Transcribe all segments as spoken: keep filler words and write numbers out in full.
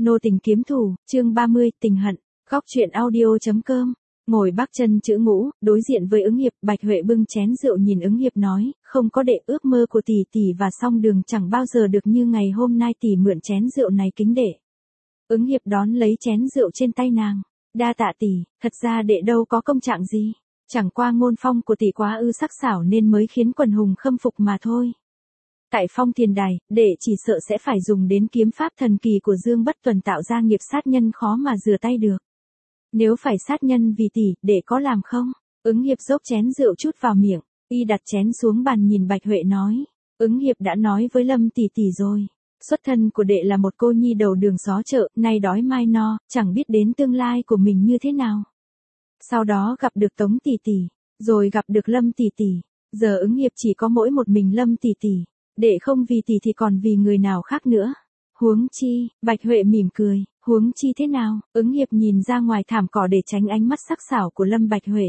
Nô tình kiếm thủ, chương ba mươi, tình hận. Góc truyện audio.com. Ngồi bắc chân chữ ngũ, đối diện với ứng hiệp, Bạch Huệ bưng chén rượu nhìn ứng hiệp nói, không có đệ, ước mơ của tỷ tỷ và song đường chẳng bao giờ được như ngày hôm nay, tỷ mượn chén rượu này kính đệ. Ứng hiệp đón lấy chén rượu trên tay nàng. Đa tạ tỷ, thật ra đệ đâu có công trạng gì. Chẳng qua ngôn phong của tỷ quá ư sắc sảo nên mới khiến quần hùng khâm phục mà thôi. Tại Phong Thiền Đài, đệ chỉ sợ sẽ phải dùng đến kiếm pháp thần kỳ của Dương Bất Tuần tạo ra nghiệp sát nhân khó mà rửa tay được. Nếu phải sát nhân vì tỷ, đệ có làm không? Ứng hiệp dốc chén rượu chút vào miệng, y đặt chén xuống bàn nhìn Bạch Huệ nói. Ứng hiệp đã nói với Lâm tỷ tỷ rồi. Xuất thân của đệ là một cô nhi đầu đường xó chợ, nay đói mai no, chẳng biết đến tương lai của mình như thế nào. Sau đó gặp được Tống tỷ tỷ, rồi gặp được Lâm tỷ tỷ. Giờ ứng hiệp chỉ có mỗi một mình Lâm tỷ tỷ. Đệ không vì tỷ thì còn vì người nào khác nữa. Huống chi, Bạch Huệ mỉm cười, huống chi thế nào? Ứng hiệp nhìn ra ngoài thảm cỏ để tránh ánh mắt sắc sảo của Lâm Bạch Huệ.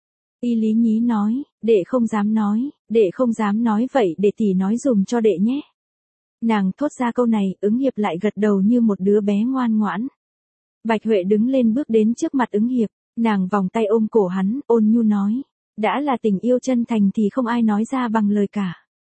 Y lý nhí nói, đệ không dám nói, đệ không dám nói vậy để tỷ nói dùm cho đệ nhé. Nàng thốt ra câu này, ứng hiệp lại gật đầu như một đứa bé ngoan ngoãn. Bạch Huệ đứng lên bước đến trước mặt ứng hiệp, nàng vòng tay ôm cổ hắn, ôn nhu nói, đã là tình yêu chân thành thì không ai nói ra bằng lời cả.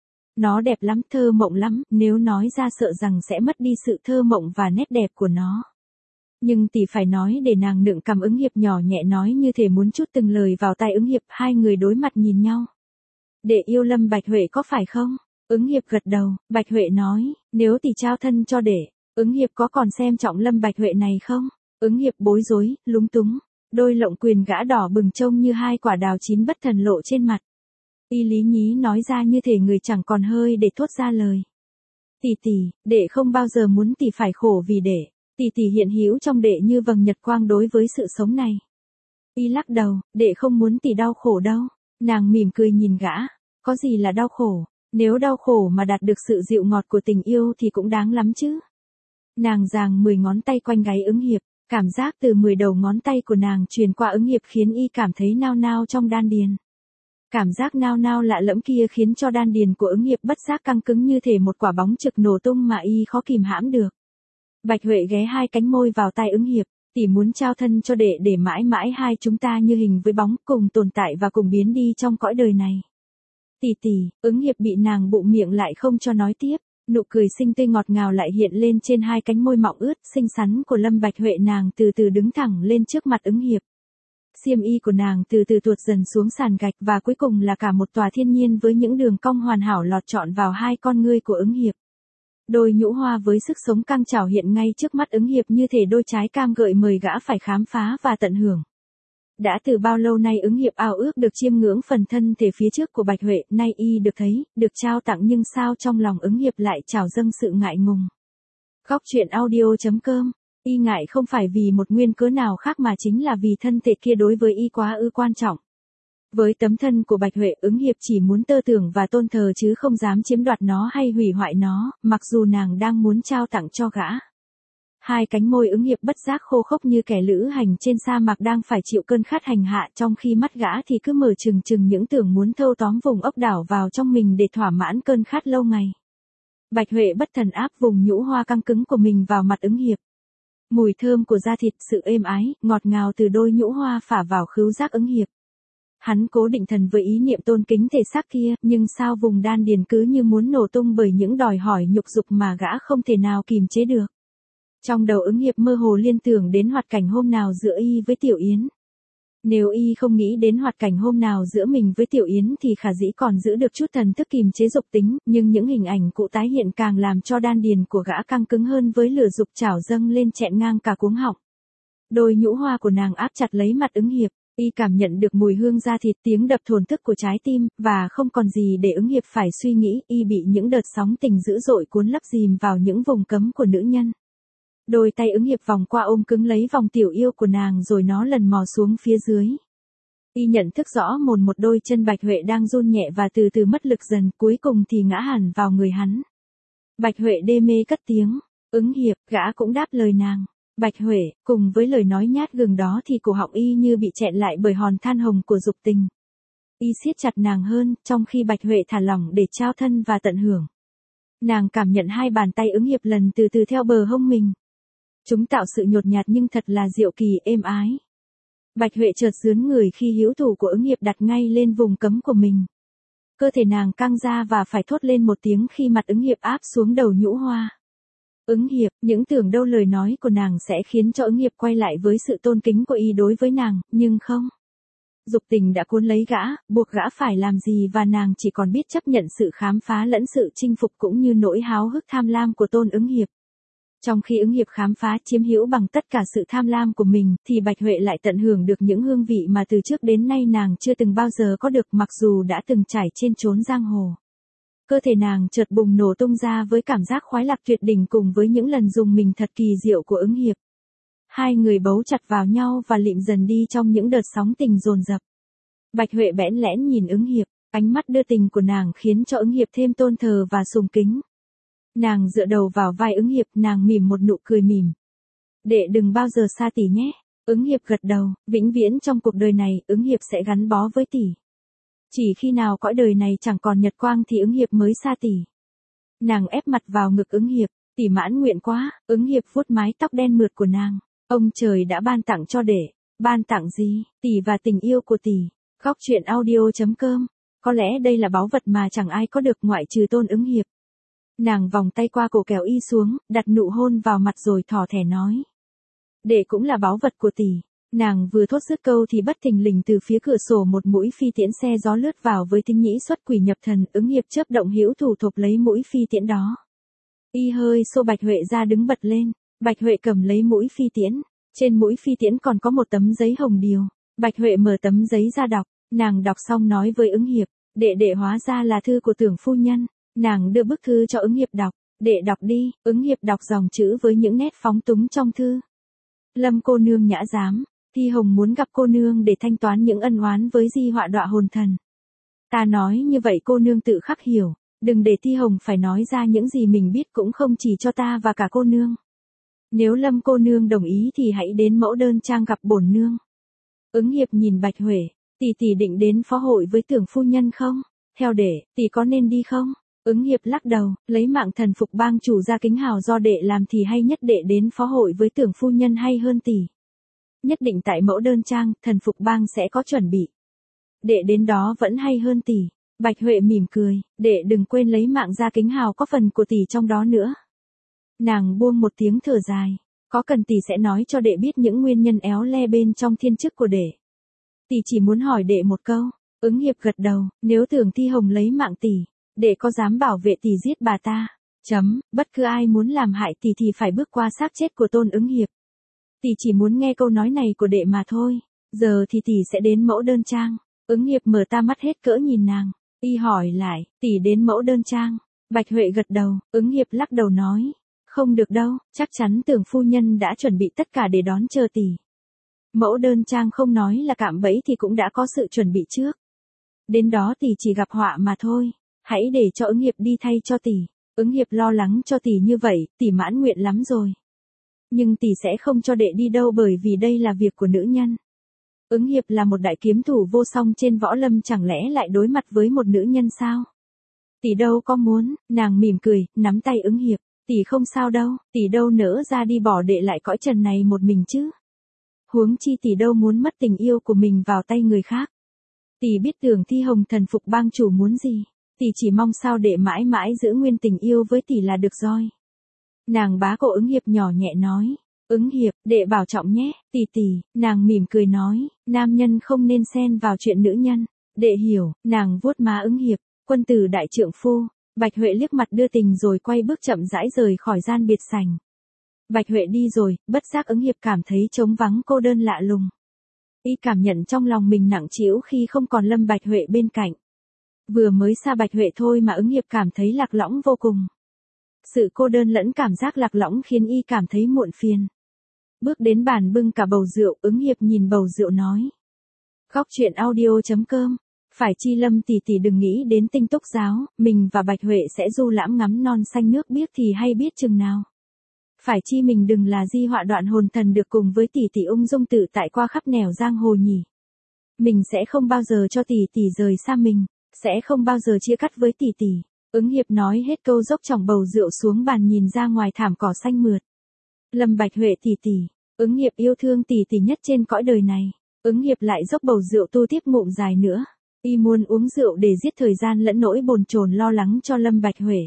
Nó đẹp lắm, thơ mộng lắm, nếu nói ra sợ rằng sẽ mất đi sự thơ mộng và nét đẹp của nó. Nhưng tỷ phải nói để nàng nựng cầm. Ứng hiệp nhỏ nhẹ nói như thể muốn trút từng lời vào tai ứng hiệp. Hai người đối mặt nhìn nhau. Đệ yêu Lâm Bạch Huệ có phải không? Ứng hiệp gật đầu. Bạch Huệ nói, nếu tỷ trao thân cho đệ, ứng hiệp có còn xem trọng Lâm Bạch Huệ này không? Ứng hiệp bối rối, lúng túng. Đôi lộng quyền gã đỏ bừng trông như hai quả đào chín bất thần lộ trên mặt. Y lý nhí nói ra như thể người chẳng còn hơi để thốt ra lời. Tỷ tỷ, đệ không bao giờ muốn tỷ phải khổ vì đệ. Tỷ tỷ hiện hữu trong đệ như vầng nhật quang đối với sự sống này. Y lắc đầu, đệ không muốn tỷ đau khổ đâu. Nàng mỉm cười nhìn gã. Có gì là đau khổ? Nếu đau khổ mà đạt được sự dịu ngọt của tình yêu thì cũng đáng lắm chứ. Nàng giằng mười ngón tay quanh gáy ứng hiệp. Cảm giác từ mười đầu ngón tay của nàng truyền qua ứng hiệp khiến y cảm thấy nao nao trong đan điền. Cảm giác nao nao lạ lẫm kia khiến cho đan điền của ứng hiệp bất giác căng cứng như thể một quả bóng trực nổ tung mà y khó kìm hãm được. Bạch Huệ ghé hai cánh môi vào tai ứng hiệp, tỷ muốn trao thân cho đệ để mãi mãi hai chúng ta như hình với bóng cùng tồn tại và cùng biến đi trong cõi đời này. Tỷ tỷ, ứng hiệp bị nàng bụng miệng lại không cho nói tiếp, nụ cười xinh tươi ngọt ngào lại hiện lên trên hai cánh môi mọng ướt xinh xắn của Lâm Bạch Huệ. Nàng từ từ đứng thẳng lên trước mặt ứng hiệp. Xiêm y của nàng từ từ tuột dần xuống sàn gạch và cuối cùng là cả một tòa thiên nhiên với những đường cong hoàn hảo lọt trọn vào hai con ngươi của ứng hiệp. Đôi nhũ hoa với sức sống căng trào hiện ngay trước mắt ứng hiệp như thể đôi trái cam gợi mời gã phải khám phá và tận hưởng. Đã từ bao lâu nay ứng hiệp ao ước được chiêm ngưỡng phần thân thể phía trước của Bạch Huệ, nay y được thấy, được trao tặng nhưng sao trong lòng ứng hiệp lại trào dâng sự ngại ngùng. Góc truyện audio.com. Y ngại không phải vì một nguyên cớ nào khác mà chính là vì thân thể kia đối với y quá ư quan trọng. Với tấm thân của Bạch Huệ, ứng hiệp chỉ muốn tơ tưởng và tôn thờ chứ không dám chiếm đoạt nó hay hủy hoại nó, mặc dù nàng đang muốn trao tặng cho gã. Hai cánh môi ứng hiệp bất giác khô khốc như kẻ lữ hành trên sa mạc đang phải chịu cơn khát hành hạ, trong khi mắt gã thì cứ mở trừng trừng những tưởng muốn thâu tóm vùng ốc đảo vào trong mình để thỏa mãn cơn khát lâu ngày. Bạch Huệ bất thần áp vùng nhũ hoa căng cứng của mình vào mặt ứng hiệp. Mùi thơm của da thịt, sự êm ái, ngọt ngào từ đôi nhũ hoa phả vào khứu giác ứng hiệp. Hắn cố định thần với ý niệm tôn kính thể xác kia, nhưng sao vùng đan điền cứ như muốn nổ tung bởi những đòi hỏi nhục dục mà gã không thể nào kìm chế được. Trong đầu ứng hiệp mơ hồ liên tưởng đến hoạt cảnh hôm nào giữa y với Tiểu Yến. Nếu y không nghĩ đến hoạt cảnh hôm nào giữa mình với Tiểu Yến thì khả dĩ còn giữ được chút thần thức kìm chế dục tính, nhưng những hình ảnh cụ tái hiện càng làm cho đan điền của gã căng cứng hơn với lửa dục trào dâng lên chẹn ngang cả cuống họng. Đôi nhũ hoa của nàng áp chặt lấy mặt ứng hiệp, y cảm nhận được mùi hương da thịt, tiếng đập thổn thức của trái tim, và không còn gì để ứng hiệp phải suy nghĩ, y bị những đợt sóng tình dữ dội cuốn lấp dìm vào những vùng cấm của nữ nhân. Đôi tay ứng hiệp vòng qua ôm cứng lấy vòng tiểu yêu của nàng rồi nó lần mò xuống phía dưới. Y nhận thức rõ mồn một đôi chân Bạch Huệ đang run nhẹ và từ từ mất lực dần, cuối cùng thì ngã hẳn vào người hắn. Bạch Huệ đê mê cất tiếng, ứng hiệp, gã cũng đáp lời nàng. Bạch Huệ, cùng với lời nói nhát gừng đó thì cổ họng y như bị chẹn lại bởi hòn than hồng của dục tình. Y siết chặt nàng hơn, trong khi Bạch Huệ thả lỏng để trao thân và tận hưởng. Nàng cảm nhận hai bàn tay ứng hiệp lần từ từ theo bờ hông mình. Chúng tạo sự nhột nhạt nhưng thật là diệu kỳ êm ái. Bạch Huệ chợt rướn người khi hữu thủ của ứng hiệp đặt ngay lên vùng cấm của mình. Cơ thể nàng căng ra và phải thốt lên một tiếng khi mặt ứng hiệp áp xuống đầu nhũ hoa. Ứng hiệp, những tưởng đâu lời nói của nàng sẽ khiến cho ứng hiệp quay lại với sự tôn kính của y đối với nàng, nhưng không. Dục tình đã cuốn lấy gã, buộc gã phải làm gì và nàng chỉ còn biết chấp nhận sự khám phá lẫn sự chinh phục cũng như nỗi háo hức tham lam của Tôn Ứng Hiệp. Trong khi Ứng Hiệp khám phá chiếm hữu bằng tất cả sự tham lam của mình, thì Bạch Huệ lại tận hưởng được những hương vị mà từ trước đến nay nàng chưa từng bao giờ có được mặc dù đã từng trải trên chốn giang hồ. Cơ thể nàng chợt bùng nổ tung ra với cảm giác khoái lạc tuyệt đỉnh cùng với những lần dùng mình thật kỳ diệu của Ứng Hiệp. Hai người bấu chặt vào nhau và lịm dần đi trong những đợt sóng tình dồn dập. Bạch Huệ bẽn lẽn nhìn Ứng Hiệp, ánh mắt đưa tình của nàng khiến cho Ứng Hiệp thêm tôn thờ và sùng kính. Nàng dựa đầu vào vai Ứng Hiệp, nàng mỉm một nụ cười mỉm. Đệ đừng bao giờ xa tỷ nhé. Ứng Hiệp gật đầu, vĩnh viễn trong cuộc đời này, Ứng Hiệp sẽ gắn bó với tỷ. Chỉ khi nào cõi đời này chẳng còn nhật quang thì Ứng Hiệp mới xa tỷ. Nàng ép mặt vào ngực Ứng Hiệp, tỷ mãn nguyện quá. Ứng Hiệp vuốt mái tóc đen mượt của nàng. Ông trời đã ban tặng cho đệ. Ban tặng gì? Tỷ và tình yêu của tỷ. Góc truyện audio chấm com. Có lẽ đây là báu vật mà chẳng ai có được ngoại trừ Tôn Ứng Hiệp. Nàng vòng tay qua cổ kéo y xuống, đặt nụ hôn vào mặt rồi thỏ thẻ nói. Đệ cũng là báu vật của tỷ. Nàng vừa thốt dứt câu thì bất thình lình từ phía cửa sổ một mũi phi tiễn xe gió lướt vào với tiếng nhĩ xuất quỷ nhập thần. Ứng Hiệp chớp động hữu thủ thộp lấy mũi phi tiễn đó. Y hơi xô Bạch Huệ ra đứng bật lên. Bạch Huệ cầm lấy mũi phi tiễn. Trên mũi phi tiễn còn có một tấm giấy hồng điều. Bạch Huệ mở tấm giấy ra đọc. Nàng đọc xong nói với Ứng Hiệp. Đệ đệ hóa ra là thư của tưởng phu nhân. Nàng đưa bức thư cho Ứng Hiệp đọc. Đệ đọc đi. Ứng Hiệp đọc dòng chữ với những nét phóng túng trong thư. Lâm cô nương nhã dám. Thi Hồng muốn gặp cô nương để thanh toán những ân oán với di họa đọa hồn thần. Ta nói như vậy cô nương tự khắc hiểu. Đừng để Thi Hồng phải nói ra những gì mình biết cũng không chỉ cho ta và cả cô nương. Nếu Lâm cô nương đồng ý thì hãy đến mẫu đơn trang gặp bổn nương. Ứng Hiệp nhìn Bạch Huệ. Tỷ tỷ định đến phó hội với tưởng phu nhân không? Theo đệ, tỷ có nên đi không? Ứng Hiệp lắc đầu, lấy mạng thần phục bang chủ ra kính hào do đệ làm thì hay nhất đệ đến phó hội với tưởng phu nhân hay hơn tỷ. Nhất định tại mẫu đơn trang, thần phục bang sẽ có chuẩn bị. Đệ đến đó vẫn hay hơn tỷ. Bạch Huệ mỉm cười, đệ đừng quên lấy mạng ra kính hào có phần của tỷ trong đó nữa. Nàng buông một tiếng thở dài, có cần tỷ sẽ nói cho đệ biết những nguyên nhân éo le bên trong thiên chức của đệ. Tỷ chỉ muốn hỏi đệ một câu. Ứng Hiệp gật đầu, nếu tưởng Thi Hồng lấy mạng tỷ, đệ có dám bảo vệ tỷ giết bà ta? Chấm, bất cứ ai muốn làm hại tỷ thì phải bước qua xác chết của Tôn Ứng Hiệp. Tỷ chỉ muốn nghe câu nói này của đệ mà thôi. Giờ thì tỷ sẽ đến mẫu đơn trang. Ứng Hiệp mở ta mắt hết cỡ nhìn nàng. Y hỏi lại, tỷ đến mẫu đơn trang. Bạch Huệ gật đầu, Ứng Hiệp lắc đầu nói. Không được đâu, chắc chắn tưởng phu nhân đã chuẩn bị tất cả để đón chờ tỷ. Mẫu đơn trang không nói là cạm bẫy thì cũng đã có sự chuẩn bị trước. Đến đó tỷ chỉ gặp họa mà thôi. Hãy để cho Ứng Hiệp đi thay cho tỷ. Ứng Hiệp lo lắng cho tỷ như vậy, tỷ mãn nguyện lắm rồi. Nhưng tỷ sẽ không cho đệ đi đâu bởi vì đây là việc của nữ nhân. Ứng Hiệp là một đại kiếm thủ vô song trên võ lâm chẳng lẽ lại đối mặt với một nữ nhân sao? Tỷ đâu có muốn, nàng mỉm cười, nắm tay Ứng Hiệp. Tỷ không sao đâu, tỷ đâu nỡ ra đi bỏ đệ lại cõi trần này một mình chứ. Huống chi tỷ đâu muốn mất tình yêu của mình vào tay người khác. Tỷ biết tưởng Thi Hồng thần phục bang chủ muốn gì. Tỷ chỉ mong sao đệ mãi mãi giữ nguyên tình yêu với tỷ là được rồi. Nàng bá cổ Ứng Hiệp nhỏ nhẹ nói. Ứng Hiệp, đệ bảo trọng nhé, tỷ tỷ. Nàng mỉm cười nói, nam nhân không nên xen vào chuyện nữ nhân. Đệ hiểu, nàng vuốt má Ứng Hiệp, quân tử đại trượng phu. Bạch Huệ liếc mặt đưa tình rồi quay bước chậm rãi rời khỏi gian biệt sảnh. Bạch Huệ đi rồi, bất giác Ứng Hiệp cảm thấy trống vắng cô đơn lạ lùng. Y cảm nhận trong lòng mình nặng trĩu khi không còn Lâm Bạch Huệ bên cạnh. Vừa mới xa Bạch Huệ thôi mà Ứng Hiệp cảm thấy lạc lõng vô cùng. Sự cô đơn lẫn cảm giác lạc lõng khiến y cảm thấy muộn phiền. Bước đến bàn bưng cả bầu rượu, Ứng Hiệp nhìn bầu rượu nói. Góc truyện audio chấm com. Phải chi Lâm tỷ tỷ đừng nghĩ đến Tinh Túc giáo, mình và Bạch Huệ sẽ du lãm ngắm non xanh nước biếc thì hay biết chừng nào. Phải chi mình đừng là di họa đoạn hồn thần được cùng với tỷ tỷ ung dung tự tại qua khắp nẻo giang hồ nhỉ. Mình sẽ không bao giờ cho tỷ tỷ rời xa mình, sẽ không bao giờ chia cắt với tỷ tỷ. Ứng Hiệp nói hết câu dốc chỏng bầu rượu xuống bàn nhìn ra ngoài thảm cỏ xanh mượt. Lâm Bạch Huệ tỷ tỷ, Ứng Hiệp yêu thương tỷ tỷ nhất trên cõi đời này. Ứng Hiệp lại dốc bầu rượu tu tiếp ngụm dài nữa. Y muốn uống rượu để giết thời gian lẫn nỗi bồn chồn lo lắng cho Lâm Bạch Huệ.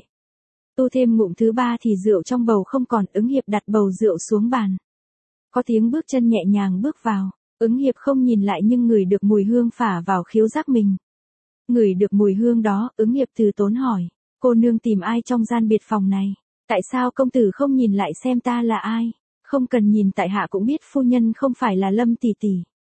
Tu thêm ngụm thứ ba thì rượu trong bầu không còn, Ứng Hiệp đặt bầu rượu xuống bàn. Có tiếng bước chân nhẹ nhàng bước vào, Ứng Hiệp không nhìn lại nhưng ngửi được mùi hương phả vào khiếu giác mình. Ngửi được mùi hương đó, Ứng Hiệp từ tốn hỏi, cô nương tìm ai trong gian biệt phòng này? Tại sao công tử không nhìn lại xem ta là ai? Không cần nhìn, tại hạ cũng biết phu nhân không phải là Lâm tỷ tỷ.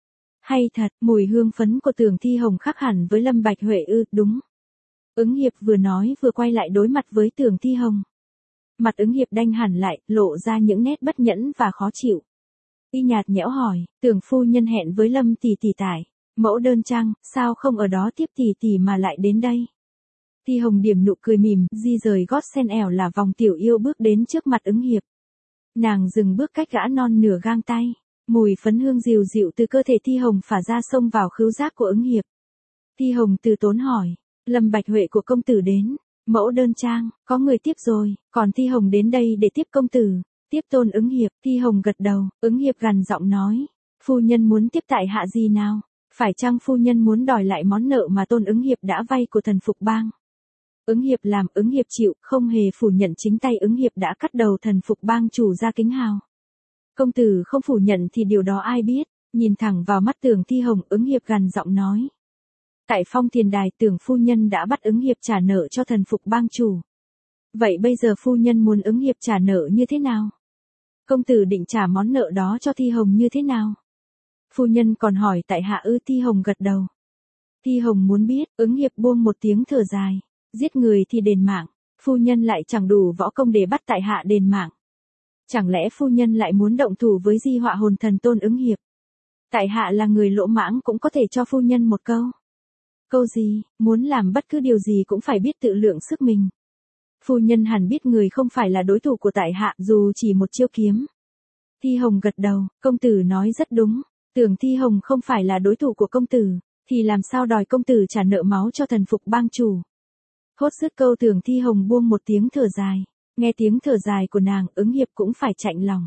Hay thật, mùi hương phấn của Tưởng Thi Hồng khác hẳn với Lâm Bạch Huệ ư? Đúng. Ứng Hiệp vừa nói vừa quay lại đối mặt với Tưởng Thi Hồng. Mặt Ứng Hiệp đanh hẳn lại, lộ ra những nét bất nhẫn và khó chịu. Y nhạt nhẽo hỏi, Tưởng phu nhân hẹn với Lâm tỷ tỷ tại mẫu đơn chăng, sao không ở đó tiếp tỷ tỷ mà lại đến đây? Thi Hồng điểm nụ cười mỉm, di rời gót sen ẻo là vòng tiểu yêu bước đến trước mặt Ứng Hiệp. Nàng dừng bước cách gã non nửa gang tay, mùi phấn hương dịu dịu từ cơ thể Thi Hồng phả ra xông vào khứu giác của Ứng Hiệp. Thi Hồng từ tốn hỏi, Lâm Bạch Huệ của công tử đến, mẫu đơn trang, có người tiếp rồi, còn Thi Hồng đến đây để tiếp công tử, tiếp Tôn Ứng Hiệp. Thi Hồng gật đầu, Ứng Hiệp gằn giọng nói, phu nhân muốn tiếp tại hạ gì nào? Phải chăng phu nhân muốn đòi lại món nợ mà Tôn Ứng Hiệp đã vay của Thần Phục Bang? Ứng Hiệp làm, Ứng Hiệp chịu, không hề phủ nhận chính tay Ứng Hiệp đã cắt đầu Thần Phục Bang chủ Gia Kính Hào. Công tử không phủ nhận thì điều đó ai biết? Nhìn thẳng vào mắt Tưởng Thi Hồng, Ứng Hiệp gằn giọng nói. Tại Phong Thiền Đài, Tưởng phu nhân đã bắt Ứng Hiệp trả nợ cho Thần Phục Bang chủ. Vậy bây giờ phu nhân muốn Ứng Hiệp trả nợ như thế nào? Công tử định trả món nợ đó cho Thi Hồng như thế nào? Phu nhân còn hỏi tại hạ ư? Thi Hồng gật đầu. Thi Hồng muốn biết, Ứng Hiệp buông một tiếng thở dài. Giết người thì đền mạng, phu nhân lại chẳng đủ võ công để bắt tại hạ đền mạng. Chẳng lẽ phu nhân lại muốn động thủ với di họa hồn thần Tôn Ứng Hiệp? Tại hạ là người lỗ mãng cũng có thể cho phu nhân một câu. Câu gì? Muốn làm bất cứ điều gì cũng phải biết tự lượng sức mình. Phu nhân hẳn biết người không phải là đối thủ của tại hạ dù chỉ một chiêu kiếm. Thi Hồng gật đầu, công tử nói rất đúng. Tưởng Thi Hồng không phải là đối thủ của công tử, thì làm sao đòi công tử trả nợ máu cho Thần Phục Bang chủ? Hốt dứt câu, Tưởng Thi Hồng buông một tiếng thở dài. Nghe tiếng thở dài của nàng, Ứng Hiệp cũng phải chạnh lòng.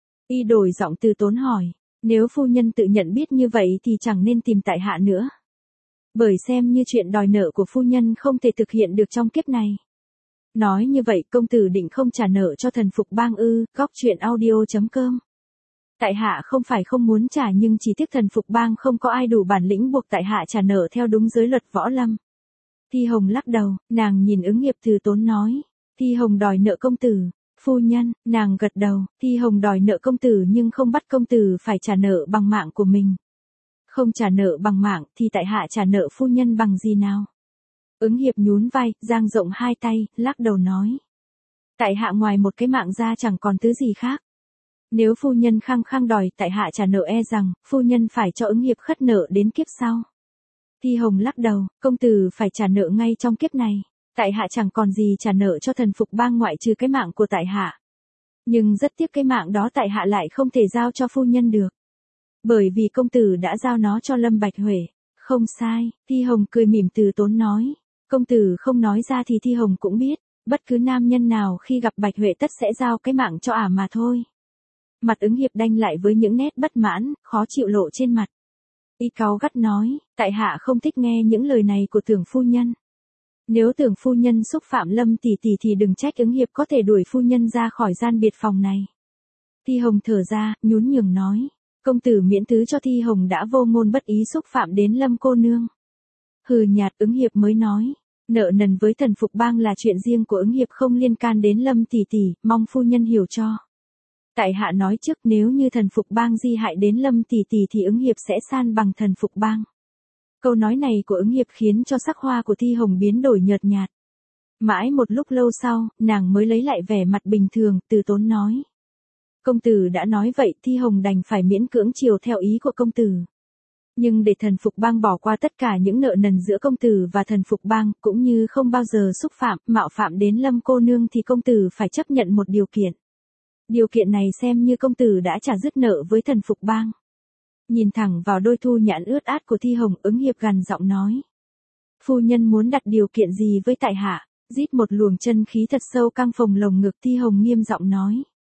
Y đổi giọng từ tốn hỏi, nếu phu nhân tự nhận biết như vậy thì chẳng nên tìm tại hạ nữa. Bởi xem như chuyện đòi nợ của phu nhân không thể thực hiện được trong kiếp này. Nói như vậy, công tử định không trả nợ cho Thần Phục Bang ư? Góc truyện audio chấm com. Tại hạ không phải không muốn trả nhưng chỉ tiếc Thần Phục Bang không có ai đủ bản lĩnh buộc tại hạ trả nợ theo đúng giới luật võ lâm. Thi Hồng lắc đầu, nàng nhìn Ứng Hiệp từ tốn nói. Thi Hồng đòi nợ công tử. Phu nhân, nàng gật đầu, Thi Hồng đòi nợ công tử nhưng không bắt công tử phải trả nợ bằng mạng của mình. Không trả nợ bằng mạng thì tại hạ trả nợ phu nhân bằng gì nào? Ứng Hiệp nhún vai, dang rộng hai tay, lắc đầu nói. Tại hạ ngoài một cái mạng ra chẳng còn thứ gì khác. Nếu phu nhân khăng khăng đòi tại hạ trả nợ e rằng, phu nhân phải cho Ứng Hiệp khất nợ đến kiếp sau. Thi Hồng lắc đầu, công tử phải trả nợ ngay trong kiếp này. Tại hạ chẳng còn gì trả nợ cho Thần Phục Bang ngoại trừ cái mạng của tại hạ. Nhưng rất tiếc cái mạng đó tại hạ lại không thể giao cho phu nhân được. Bởi vì công tử đã giao nó cho Lâm Bạch Huệ. Không sai, Thi Hồng cười mỉm từ tốn nói. Công tử không nói ra thì Thi Hồng cũng biết, bất cứ nam nhân nào khi gặp Bạch Huệ tất sẽ giao cái mạng cho ả mà thôi. Mặt Ứng Hiệp đanh lại với những nét bất mãn, khó chịu lộ trên mặt. Y cáu gắt nói, tại hạ không thích nghe những lời này của Tưởng phu nhân. Nếu Tưởng phu nhân xúc phạm Lâm tỷ tỷ thì đừng trách Ứng Hiệp có thể đuổi phu nhân ra khỏi gian biệt phòng này. Thi Hồng thở ra, nhún nhường nói, công tử miễn thứ cho Thi Hồng đã vô ngôn bất ý xúc phạm đến Lâm cô nương. Hừ nhạt, Ứng Hiệp mới nói, nợ nần với Thần Phục Bang là chuyện riêng của Ứng Hiệp không liên can đến Lâm tỷ tỷ, mong phu nhân hiểu cho. Tại hạ nói trước, nếu như Thần Phục Bang di hại đến Lâm tỷ tỷ thì Ứng Hiệp sẽ san bằng Thần Phục Bang. Câu nói này của Ứng Hiệp khiến cho sắc hoa của Thi Hồng biến đổi nhợt nhạt. Mãi một lúc lâu sau, nàng mới lấy lại vẻ mặt bình thường, từ tốn nói. Công tử đã nói vậy, Thi Hồng đành phải miễn cưỡng chiều theo ý của công tử. Nhưng để Thần Phục Bang bỏ qua tất cả những nợ nần giữa công tử và Thần Phục Bang, cũng như không bao giờ xúc phạm, mạo phạm đến Lâm cô nương thì công tử phải chấp nhận một điều kiện. Điều kiện này xem như công tử đã trả dứt nợ với Thần Phục Bang. Nhìn thẳng vào đôi thu nhãn ướt át của Thi Hồng, Ứng Hiệp gằn giọng nói. Phu nhân muốn đặt điều kiện gì với tại hạ? Rít một luồng chân khí thật sâu căng phồng lồng ngực, Thi Hồng nghiêm giọng nói.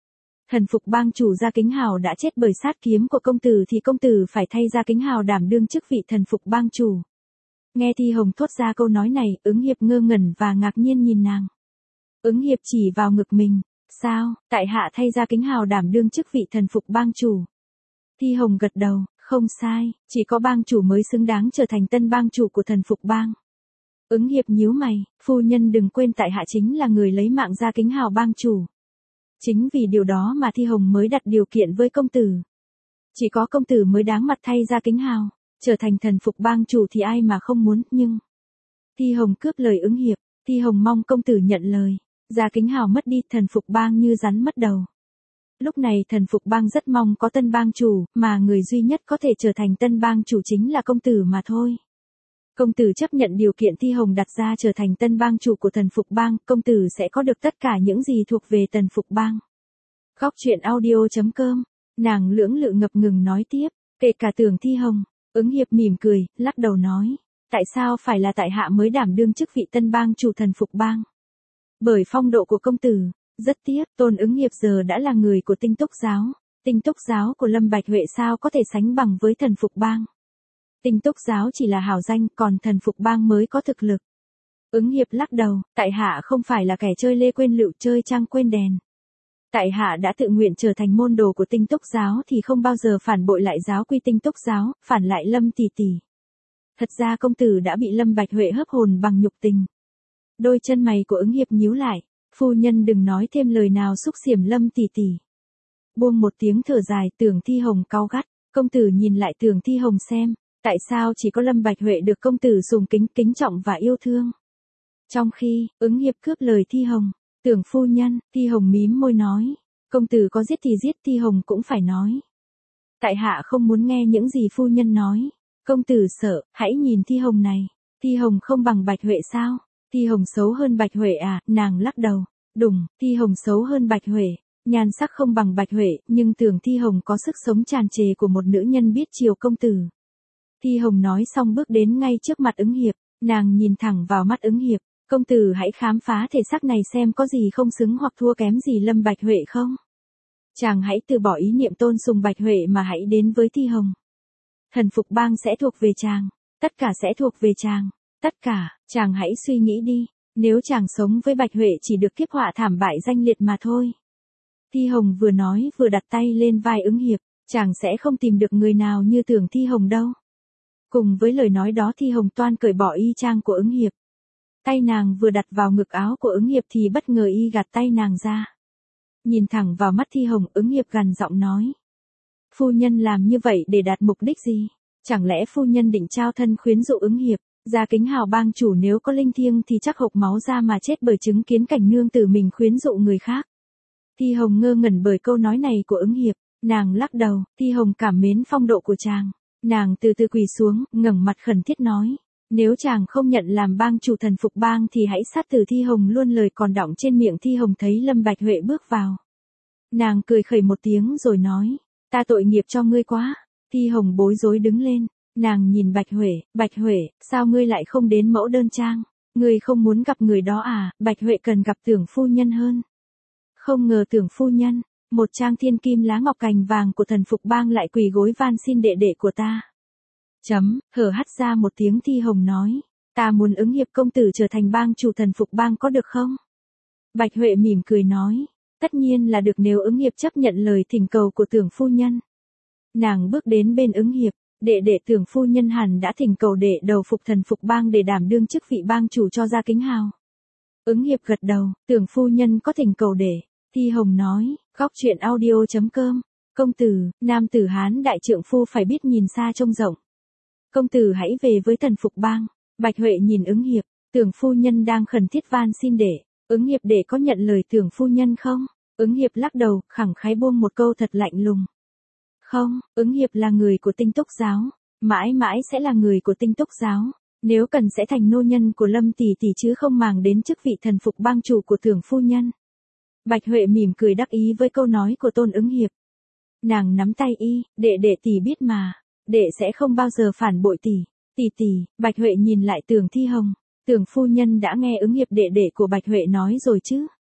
Thần phục bang chủ Gia Kính Hào đã chết bởi sát kiếm của công tử thì công tử phải thay Gia Kính Hào đảm đương chức vị thần phục bang chủ. Nghe Thi Hồng thốt ra câu nói này, Ứng Hiệp ngơ ngẩn và ngạc nhiên nhìn nàng. Ứng Hiệp chỉ vào ngực mình, sao, tại hạ thay Gia Kính Hào đảm đương chức vị thần phục bang chủ. Thi Hồng gật đầu, không sai, chỉ có bang chủ mới xứng đáng trở thành tân bang chủ của thần phục bang. Ứng Hiệp nhíu mày, phu nhân đừng quên tại hạ chính là người lấy mạng Gia Kính Hào bang chủ. Chính vì điều đó mà Thi Hồng mới đặt điều kiện với công tử. Chỉ có công tử mới đáng mặt thay Gia Kính Hào, trở thành thần phục bang chủ thì ai mà không muốn, nhưng... Thi Hồng cướp lời Ứng Hiệp, Thi Hồng mong công tử nhận lời. Gia Kính Hào mất đi, thần phục bang như rắn mất đầu. Lúc này thần phục bang rất mong có tân bang chủ, mà người duy nhất có thể trở thành tân bang chủ chính là công tử mà thôi. Công tử chấp nhận điều kiện Thi Hồng đặt ra trở thành tân bang chủ của thần phục bang, công tử sẽ có được tất cả những gì thuộc về thần phục bang. Góc truyện audio chấm com, nàng lưỡng lự ngập ngừng nói tiếp, kể cả tưởng Thi Hồng. Ứng Hiệp mỉm cười, lắc đầu nói, tại sao phải là tại hạ mới đảm đương chức vị tân bang chủ thần phục bang? Bởi phong độ của công tử, rất tiếc, Tôn Ứng Hiệp giờ đã là người của Tinh Túc giáo, Tinh Túc giáo của Lâm Bạch Huệ sao có thể sánh bằng với thần phục bang. Tinh Túc giáo chỉ là hào danh, còn thần phục bang mới có thực lực. Ứng Hiệp lắc đầu, tại hạ không phải là kẻ chơi lê quên lựu, chơi trăng quên đèn. Tại hạ đã tự nguyện trở thành môn đồ của Tinh Túc giáo thì không bao giờ phản bội lại giáo quy Tinh Túc giáo, phản lại Lâm tỷ tỷ. Thật ra công tử đã bị Lâm Bạch Huệ hấp hồn bằng nhục tình. Đôi chân mày của Ứng Hiệp nhíu lại, phu nhân đừng nói thêm lời nào xúc xỉm Lâm tỷ tỷ. Buông một tiếng thở dài, Tưởng Thi Hồng cau gắt, công tử nhìn lại Tưởng Thi Hồng xem, tại sao chỉ có Lâm Bạch Huệ được công tử sùng kính, kính trọng và yêu thương. Trong khi, Ứng Hiệp cướp lời Thi Hồng, Tưởng phu nhân, Thi Hồng mím môi nói, công tử có giết thì giết, Thi Hồng cũng phải nói. Tại hạ không muốn nghe những gì phu nhân nói, công tử sợ, hãy nhìn Thi Hồng này, Thi Hồng không bằng Bạch Huệ sao? Thi Hồng xấu hơn Bạch Huệ à? Nàng lắc đầu, đùng, Thi Hồng xấu hơn Bạch Huệ, nhan sắc không bằng Bạch Huệ, nhưng tưởng Thi Hồng có sức sống tràn trề của một nữ nhân biết chiều công tử. Thi Hồng nói xong bước đến ngay trước mặt Ứng Hiệp, nàng nhìn thẳng vào mắt Ứng Hiệp, công tử hãy khám phá thể xác này xem có gì không xứng hoặc thua kém gì Lâm Bạch Huệ không. Chàng hãy từ bỏ ý niệm tôn sùng Bạch Huệ mà hãy đến với Thi Hồng. Thần phục bang sẽ thuộc về chàng, tất cả sẽ thuộc về chàng, tất cả, chàng hãy suy nghĩ đi, nếu chàng sống với Bạch Huệ chỉ được kiếp họa thảm bại danh liệt mà thôi. Thi Hồng vừa nói vừa đặt tay lên vai Ứng Hiệp, chàng sẽ không tìm được người nào như tưởng Thi Hồng đâu. Cùng với lời nói đó Thi Hồng toan cởi bỏ y trang của Ứng Hiệp. Tay nàng vừa đặt vào ngực áo của Ứng Hiệp thì bất ngờ y gạt tay nàng ra. Nhìn thẳng vào mắt Thi Hồng, Ứng Hiệp gằn giọng nói. Phu nhân làm như vậy để đạt mục đích gì? Chẳng lẽ phu nhân định trao thân khuyến dụ Ứng Hiệp? Gia Kính Hào bang chủ nếu có linh thiêng thì chắc hộc máu ra mà chết bởi chứng kiến cảnh nương tử mình khuyến dụ người khác. Thi Hồng ngơ ngẩn bởi câu nói này của Ứng Hiệp, nàng lắc đầu, Thi Hồng cảm mến phong độ của chàng. Nàng từ từ quỳ xuống, ngẩng mặt khẩn thiết nói, nếu chàng không nhận làm bang chủ thần phục bang thì hãy sát tử Thi Hồng luôn. Lời còn đọng trên miệng Thi Hồng thấy Lâm Bạch Huệ bước vào. Nàng cười khẩy một tiếng rồi nói, ta tội nghiệp cho ngươi quá. Thi Hồng bối rối đứng lên, nàng nhìn Bạch Huệ, Bạch Huệ, sao ngươi lại không đến mẫu đơn trang? Ngươi không muốn gặp người đó à? Bạch Huệ cần gặp tưởng phu nhân hơn. Không ngờ tưởng phu nhân, một trang thiên kim lá ngọc cành vàng của thần phục bang lại quỳ gối van xin đệ đệ của ta. Chấm, hở hắt ra một tiếng Thi Hồng nói, ta muốn Ứng Hiệp công tử trở thành bang chủ thần phục bang có được không? Bạch Huệ mỉm cười nói, tất nhiên là được nếu Ứng Hiệp chấp nhận lời thỉnh cầu của tưởng phu nhân. Nàng bước đến bên Ứng Hiệp, đệ đệ tưởng phu nhân hẳn đã thỉnh cầu đệ đầu phục thần phục bang để đảm đương chức vị bang chủ cho Gia Kính Hào. Ứng Hiệp gật đầu, tưởng phu nhân có thỉnh cầu đệ. Thi Hồng nói, góc truyện audio chấm com, công tử, nam tử Hán đại trượng phu phải biết nhìn xa trông rộng. Công tử hãy về với thần phục bang. Bạch Huệ nhìn Ứng Hiệp, tưởng phu nhân đang khẩn thiết van xin đệ. Ứng Hiệp đệ có nhận lời tưởng phu nhân không? Ứng Hiệp lắc đầu, khẳng khái buông một câu thật lạnh lùng. Không, Ứng Hiệp là người của Tinh Túc giáo, mãi mãi sẽ là người của Tinh Túc giáo. Nếu cần sẽ thành nô nhân của Lâm tỷ tỷ chứ không màng đến chức vị thần phục bang chủ của tưởng phu nhân. Bạch Huệ mỉm cười đắc ý với câu nói của Tôn Ứng Hiệp. Nàng nắm tay y, đệ đệ tỷ biết mà, đệ sẽ không bao giờ phản bội tỷ. Tỷ tỷ, Bạch Huệ nhìn lại tưởng Thi Hồng, tưởng phu nhân đã nghe Ứng Hiệp đệ đệ của Bạch Huệ nói rồi chứ?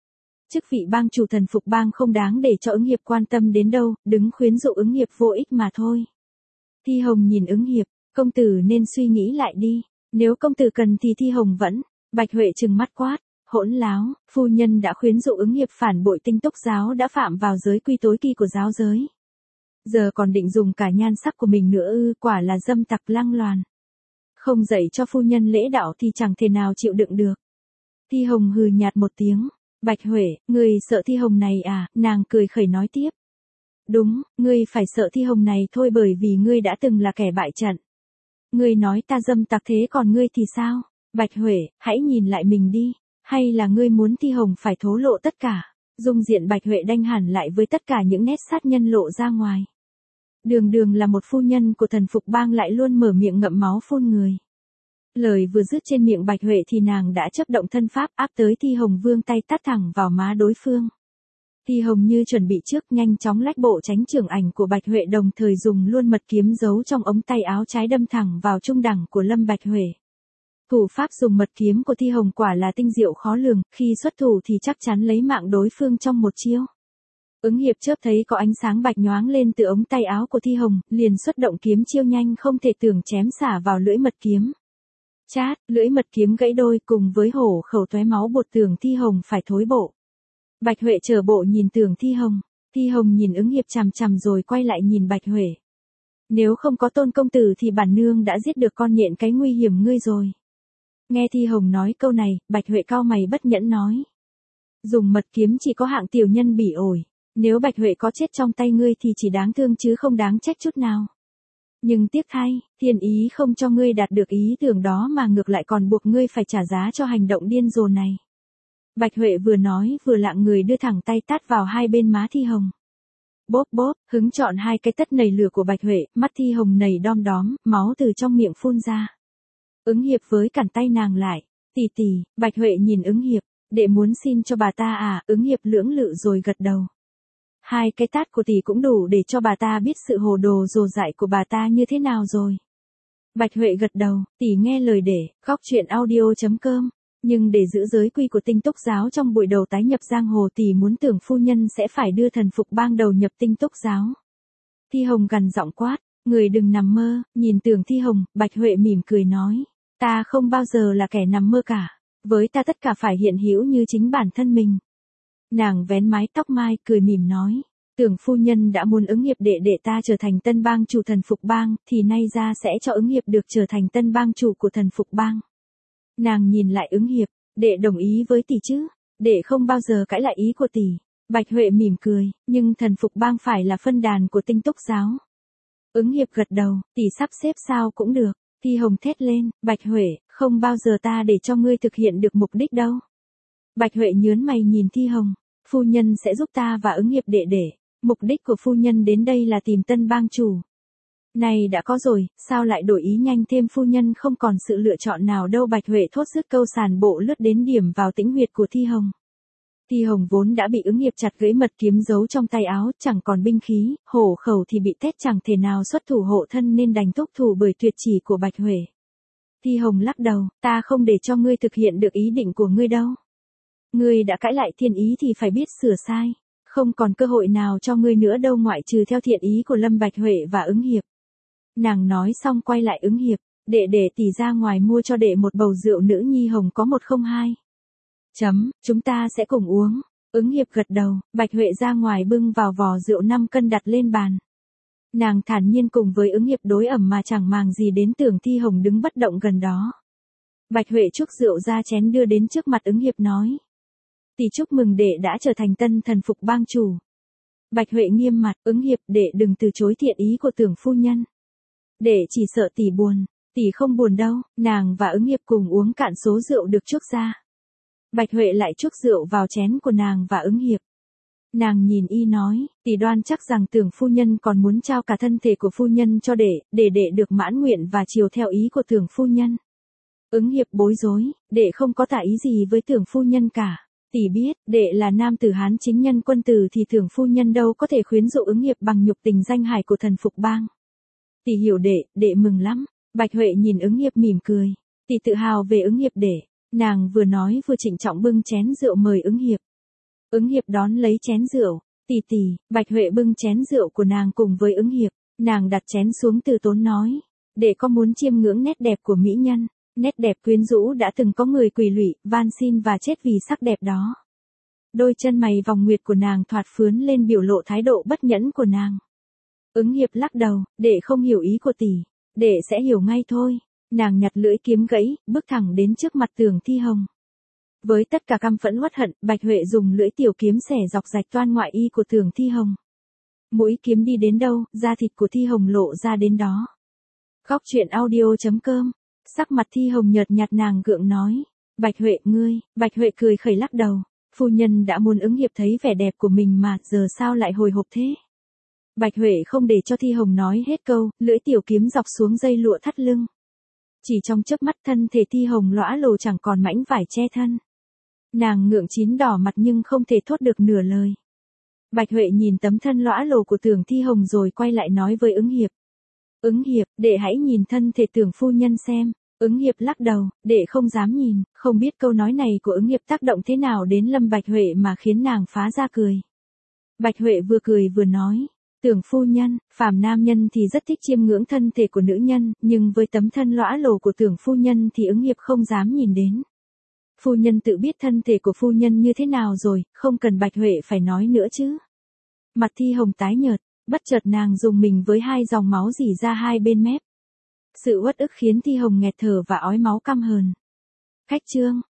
Chức vị bang chủ thần phục bang không đáng để cho ứng hiệp quan tâm đến đâu, đứng khuyến dụ ứng hiệp vô ích mà thôi. Thi Hồng nhìn ứng hiệp, công tử nên suy nghĩ lại đi, nếu công tử cần thì Thi Hồng vẫn, Bạch Huệ trừng mắt quát, hỗn láo, phu nhân đã khuyến dụ ứng hiệp phản bội Tinh Túc giáo đã phạm vào giới quy tối kỳ của giáo giới. Giờ còn định dùng cả nhan sắc của mình nữa ư, quả là dâm tặc lăng loàn. Không dạy cho phu nhân lễ đạo thì chẳng thể nào chịu đựng được. Thi Hồng hừ nhạt một tiếng, Bạch Huệ, ngươi sợ Thi Hồng này à, nàng cười khẩy nói tiếp. Đúng, ngươi phải sợ Thi Hồng này thôi bởi vì ngươi đã từng là kẻ bại trận. Ngươi nói ta dâm tặc thế còn ngươi thì sao? Bạch Huệ, hãy nhìn lại mình đi, hay là ngươi muốn Thi Hồng phải thố lộ tất cả? Dung diện Bạch Huệ đanh hẳn lại với tất cả những nét sát nhân lộ ra ngoài. Đường đường là một phu nhân của thần phục bang lại luôn mở miệng ngậm máu phun người. Lời vừa dứt trên miệng Bạch Huệ thì nàng đã chấp động thân pháp áp tới Thi Hồng vươn tay tát thẳng vào má đối phương. Thi Hồng như chuẩn bị trước nhanh chóng lách bộ tránh chưởng ảnh của Bạch Huệ đồng thời dùng luôn mật kiếm giấu trong ống tay áo trái đâm thẳng vào trung đẳng của Lâm Bạch Huệ. Thủ pháp dùng mật kiếm của Thi Hồng quả là tinh diệu khó lường, khi xuất thủ thì chắc chắn lấy mạng đối phương trong một chiêu. Ứng hiệp chớp thấy có ánh sáng bạch nhoáng lên từ ống tay áo của Thi Hồng, liền xuất động kiếm chiêu nhanh không thể tưởng chém xả vào lưỡi mật kiếm. Chát, lưỡi mật kiếm gãy đôi cùng với hổ khẩu tóe máu bột tưởng Thi Hồng phải thối bộ. Bạch Huệ trở bộ nhìn tưởng Thi Hồng, Thi Hồng nhìn ứng hiệp chằm chằm rồi quay lại nhìn Bạch Huệ. Nếu không có Tôn công tử thì bản nương đã giết được con nhện cái nguy hiểm ngươi rồi. Nghe Thi Hồng nói câu này, Bạch Huệ cau mày bất nhẫn nói. Dùng mật kiếm chỉ có hạng tiểu nhân bỉ ổi, nếu Bạch Huệ có chết trong tay ngươi thì chỉ đáng thương chứ không đáng trách chút nào. Nhưng tiếc thay, thiên ý không cho ngươi đạt được ý tưởng đó mà ngược lại còn buộc ngươi phải trả giá cho hành động điên rồ này. Bạch Huệ vừa nói vừa lạng người đưa thẳng tay tát vào hai bên má Thi Hồng. Bốp bốp, hứng chọn hai cái tất nảy lửa của Bạch Huệ, mắt Thi Hồng nảy đom đóm, máu từ trong miệng phun ra. Ứng hiệp với cản tay nàng lại, tỷ tỷ, Bạch Huệ nhìn ứng hiệp, đệ muốn xin cho bà ta à, ứng hiệp lưỡng lự rồi gật đầu. Hai cái tát của tỷ cũng đủ để cho bà ta biết sự hồ đồ rồ dại của bà ta như thế nào rồi. Bạch Huệ gật đầu, tỷ nghe lời để, góc chuyện audio chấm com. Nhưng để giữ giới quy của Tinh Túc giáo trong buổi đầu tái nhập giang hồ tỷ muốn tưởng phu nhân sẽ phải đưa thần phục bang đầu nhập Tinh Túc giáo. Thi Hồng gằn giọng quát, người đừng nằm mơ, nhìn tưởng Thi Hồng, Bạch Huệ mỉm cười nói, ta không bao giờ là kẻ nằm mơ cả, với ta tất cả phải hiện hữu như chính bản thân mình. Nàng vén mái tóc mai cười mỉm nói, tưởng phu nhân đã muốn ứng hiệp đệ đệ ta trở thành tân bang chủ thần phục bang, thì nay ra sẽ cho ứng hiệp được trở thành tân bang chủ của thần phục bang. Nàng nhìn lại ứng hiệp, đệ đồng ý với tỷ chứ, đệ không bao giờ cãi lại ý của tỷ. Bạch Huệ mỉm cười, nhưng thần phục bang phải là phân đàn của Tinh Túc giáo. Ứng hiệp gật đầu, tỷ sắp xếp sao cũng được. Thi Hồng thét lên, Bạch Huệ, không bao giờ ta để cho ngươi thực hiện được mục đích đâu. Bạch Huệ nhớn mày nhìn Thi Hồng, phu nhân sẽ giúp ta và ứng hiệp đệ đệ, mục đích của phu nhân đến đây là tìm tân bang chủ. Này đã có rồi, sao lại đổi ý nhanh thêm, phu nhân không còn sự lựa chọn nào đâu. Bạch Huệ thốt dứt câu sàn bộ lướt đến điểm vào tĩnh huyệt của Thi Hồng. Thi Hồng vốn đã bị ứng hiệp chặt gãy mật kiếm giấu trong tay áo, chẳng còn binh khí, hổ khẩu thì bị tét chẳng thể nào xuất thủ hộ thân nên đành thúc thủ bởi tuyệt chỉ của Bạch Huệ. Thi Hồng lắc đầu, ta không để cho ngươi thực hiện được ý định của ngươi đâu. Ngươi đã cãi lại thiên ý thì phải biết sửa sai, không còn cơ hội nào cho ngươi nữa đâu ngoại trừ theo thiện ý của Lâm Bạch Huệ và ứng hiệp. Nàng nói xong quay lại ứng hiệp, đệ đệ tỷ ra ngoài mua cho đệ một bầu rượu nữ nhi hồng có một không hai. Chấm, chúng ta sẽ cùng uống. Ứng hiệp gật đầu, Bạch Huệ ra ngoài bưng vào vò rượu năm cân đặt lên bàn. Nàng thản nhiên cùng với ứng hiệp đối ẩm mà chẳng màng gì đến tưởng Thi Hồng đứng bất động gần đó. Bạch Huệ trúc rượu ra chén đưa đến trước mặt ứng hiệp nói. Tỷ chúc mừng đệ đã trở thành tân thần phục bang chủ. Bạch Huệ nghiêm mặt, ứng hiệp, đệ đừng từ chối thiện ý của tưởng phu nhân. Đệ chỉ sợ tỷ buồn, tỷ không buồn đâu. Nàng và ứng hiệp cùng uống cạn số rượu được chuốc ra. Bạch Huệ lại chuốc rượu vào chén của nàng và ứng hiệp. Nàng nhìn y nói, tỷ đoan chắc rằng tưởng phu nhân còn muốn trao cả thân thể của phu nhân cho đệ, để đệ được mãn nguyện và chiều theo ý của tưởng phu nhân. Ứng hiệp bối rối, đệ không có tả ý gì với tưởng phu nhân cả. Tỷ biết, đệ là nam tử Hán chính nhân quân tử thì tưởng phu nhân đâu có thể khuyến dụ ứng hiệp bằng nhục tình danh hài của thần phục bang. Tỷ hiểu đệ, đệ mừng lắm. Bạch Huệ nhìn ứng hiệp mỉm cười. Tỷ tự hào về ứng hiệp đệ. Nàng vừa nói vừa trịnh trọng bưng chén rượu mời ứng hiệp. Ứng hiệp đón lấy chén rượu, tỷ tỷ, Bạch Huệ bưng chén rượu của nàng cùng với ứng hiệp, nàng đặt chén xuống từ tốn nói, để có muốn chiêm ngưỡng nét đẹp của mỹ nhân, nét đẹp quyến rũ đã từng có người quỳ lụy, van xin và chết vì sắc đẹp đó. Đôi chân mày vòng nguyệt của nàng thoạt phướn lên biểu lộ thái độ bất nhẫn của nàng. Ứng hiệp lắc đầu, để không hiểu ý của tỷ, để sẽ hiểu ngay thôi. Nàng nhặt lưỡi kiếm gãy, bước thẳng đến trước mặt Tưởng Thi Hồng. Với tất cả căm phẫn uất hận, Bạch Huệ dùng lưỡi tiểu kiếm xẻ dọc rạch toan ngoại y của Tưởng Thi Hồng. Mũi kiếm đi đến đâu, da thịt của Thi Hồng lộ ra đến đó. Góc truyện audio chấm com. Sắc mặt Thi Hồng nhợt nhạt, nàng gượng nói, Bạch Huệ ngươi, Bạch Huệ cười khẩy lắc đầu, phu nhân đã muốn ứng hiệp thấy vẻ đẹp của mình mà, giờ sao lại hồi hộp thế? Bạch Huệ không để cho Thi Hồng nói hết câu, lưỡi tiểu kiếm dọc xuống dây lụa thắt lưng. Chỉ trong chớp mắt thân thể Thi Hồng lõa lồ chẳng còn mảnh vải che thân. Nàng ngượng chín đỏ mặt nhưng không thể thốt được nửa lời. Bạch Huệ nhìn tấm thân lõa lồ của Tưởng Thi Hồng rồi quay lại nói với ứng hiệp. Ứng hiệp, để hãy nhìn thân thể Tưởng phu nhân xem. Ứng hiệp lắc đầu, để không dám nhìn, không biết câu nói này của ứng hiệp tác động thế nào đến Lâm Bạch Huệ mà khiến nàng phá ra cười. Bạch Huệ vừa cười vừa nói, Tưởng phu nhân, phàm nam nhân thì rất thích chiêm ngưỡng thân thể của nữ nhân, nhưng với tấm thân lõa lồ của Tưởng phu nhân thì ứng hiệp không dám nhìn đến. Phu nhân tự biết thân thể của phu nhân như thế nào rồi, không cần Bạch Huệ phải nói nữa chứ. Mặt Thi Hồng tái nhợt, bất chợt nàng dùng mình với hai dòng máu rỉ ra hai bên mép. Sự uất ức khiến Thi Hồng nghẹt thở và ói máu căm hờn. Khách trương,